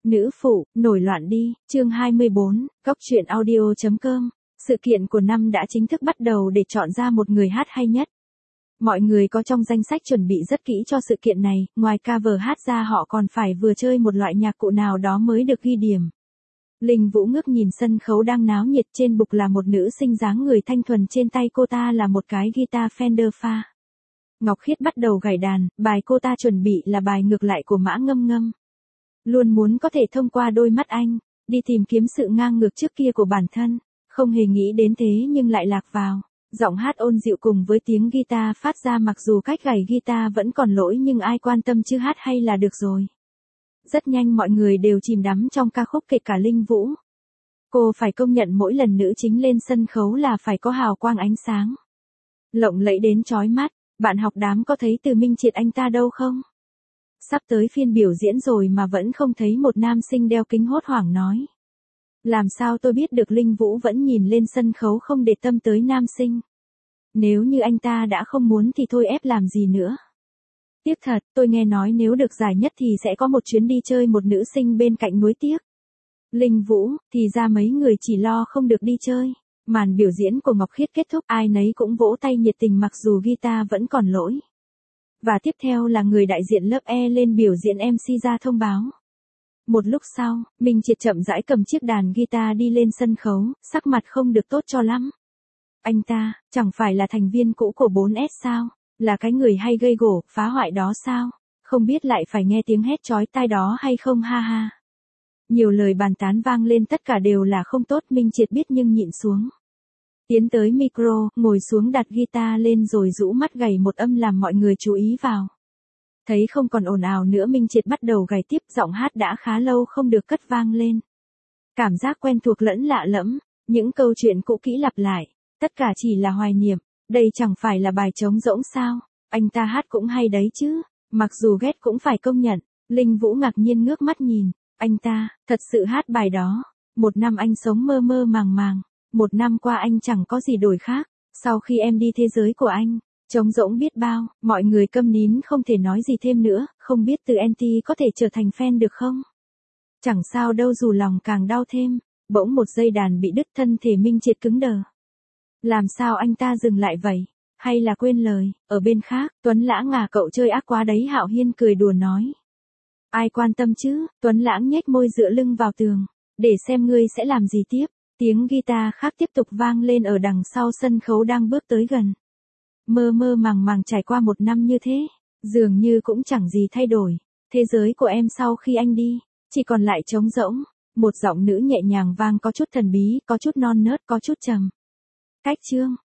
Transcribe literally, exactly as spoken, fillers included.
Nữ phụ, nổi loạn đi, chương hai mươi bốn, góc truyện audio chấm com. Sự kiện của năm đã chính thức bắt đầu để chọn ra một người hát hay nhất. Mọi người có trong danh sách chuẩn bị rất kỹ cho sự kiện này, ngoài cover hát ra họ còn phải vừa chơi một loại nhạc cụ nào đó mới được ghi điểm. Linh Vũ ngước nhìn sân khấu đang náo nhiệt, trên bục là một nữ sinh dáng người thanh thuần, trên tay cô ta là một cái guitar Fender pha. Ngọc Khiết bắt đầu gảy đàn, bài cô ta chuẩn bị là bài Ngược lại của Mã Ngâm Ngâm. Luôn muốn có thể thông qua đôi mắt anh, đi tìm kiếm sự ngang ngược trước kia của bản thân, không hề nghĩ đến thế nhưng lại lạc vào. Giọng hát ôn dịu cùng với tiếng guitar phát ra, mặc dù cách gảy guitar vẫn còn lỗi nhưng ai quan tâm chứ hát hay là được rồi. Rất nhanh mọi người đều chìm đắm trong ca khúc, kể cả Linh Vũ. Cô phải công nhận mỗi lần nữ chính lên sân khấu là phải có hào quang ánh sáng lộng lẫy đến chói mắt. Bạn học đám có thấy Từ Minh Triệt anh ta đâu không? Sắp tới phiên biểu diễn rồi mà vẫn không thấy một nam sinh đeo kính, hốt hoảng nói. Làm sao tôi biết được? Linh Vũ vẫn nhìn lên sân khấu không để tâm tới nam sinh. Nếu như anh ta đã không muốn thì thôi ép làm gì nữa. Tiếc thật, tôi nghe nói nếu được giải nhất thì sẽ có một chuyến đi chơi một nữ sinh bên cạnh, nuối tiếc. Linh Vũ, thì ra mấy người chỉ lo không được đi chơi. Màn biểu diễn của Ngọc Khiết kết thúc, ai nấy cũng vỗ tay nhiệt tình mặc dù guitar vẫn còn lỗi. Và tiếp theo là người đại diện lớp E lên biểu diễn, em xê ra thông báo. Một lúc sau, Minh Triệt chậm rãi cầm chiếc đàn guitar đi lên sân khấu, sắc mặt không được tốt cho lắm. Anh ta, chẳng phải là thành viên cũ của bốn S sao? Là cái người hay gây gổ, phá hoại đó sao? Không biết lại phải nghe tiếng hét chói tai đó hay không, ha ha. Nhiều lời bàn tán vang lên, tất cả đều là không tốt. Minh Triệt biết nhưng nhịn xuống. Tiến tới micro, ngồi xuống đặt guitar lên rồi rũ mắt gảy một âm làm mọi người chú ý vào. Thấy không còn ồn ào nữa, Minh Triệt bắt đầu gảy tiếp, giọng hát đã khá lâu không được cất vang lên. Cảm giác quen thuộc lẫn lạ lẫm, những câu chuyện cũ kỹ lặp lại, tất cả chỉ là hoài niệm. Đây chẳng phải là bài trống rỗng sao? Anh ta hát cũng hay đấy chứ, mặc dù ghét cũng phải công nhận. Linh Vũ ngạc nhiên ngước mắt nhìn, anh ta, thật sự hát bài đó. Một năm anh sống mơ mơ màng màng. Một năm qua anh chẳng có gì đổi khác. Sau khi em đi thế giới của anh, trống rỗng biết bao. Mọi người câm nín không thể nói gì thêm nữa. Không biết từ anti có thể trở thành fan được không? Chẳng sao đâu, dù lòng càng đau thêm. Bỗng một dây đàn bị đứt, thân thể Minh Triệt cứng đờ. Làm sao anh ta dừng lại vậy? Hay là quên lời? Ở bên khác, Tuấn Lãng à, cậu chơi ác quá đấy, Hạo Hiên cười đùa nói. Ai quan tâm chứ? Tuấn Lãng nhếch môi dựa lưng vào tường. Để xem ngươi sẽ làm gì tiếp. Tiếng guitar khác tiếp tục vang lên ở đằng sau sân khấu đang bước tới gần. Mơ mơ màng màng trải qua một năm như thế, dường như cũng chẳng gì thay đổi. Thế giới của em sau khi anh đi, chỉ còn lại trống rỗng. Một giọng nữ nhẹ nhàng vang, có chút thần bí, có chút non nớt, có chút trầm. Cách chương,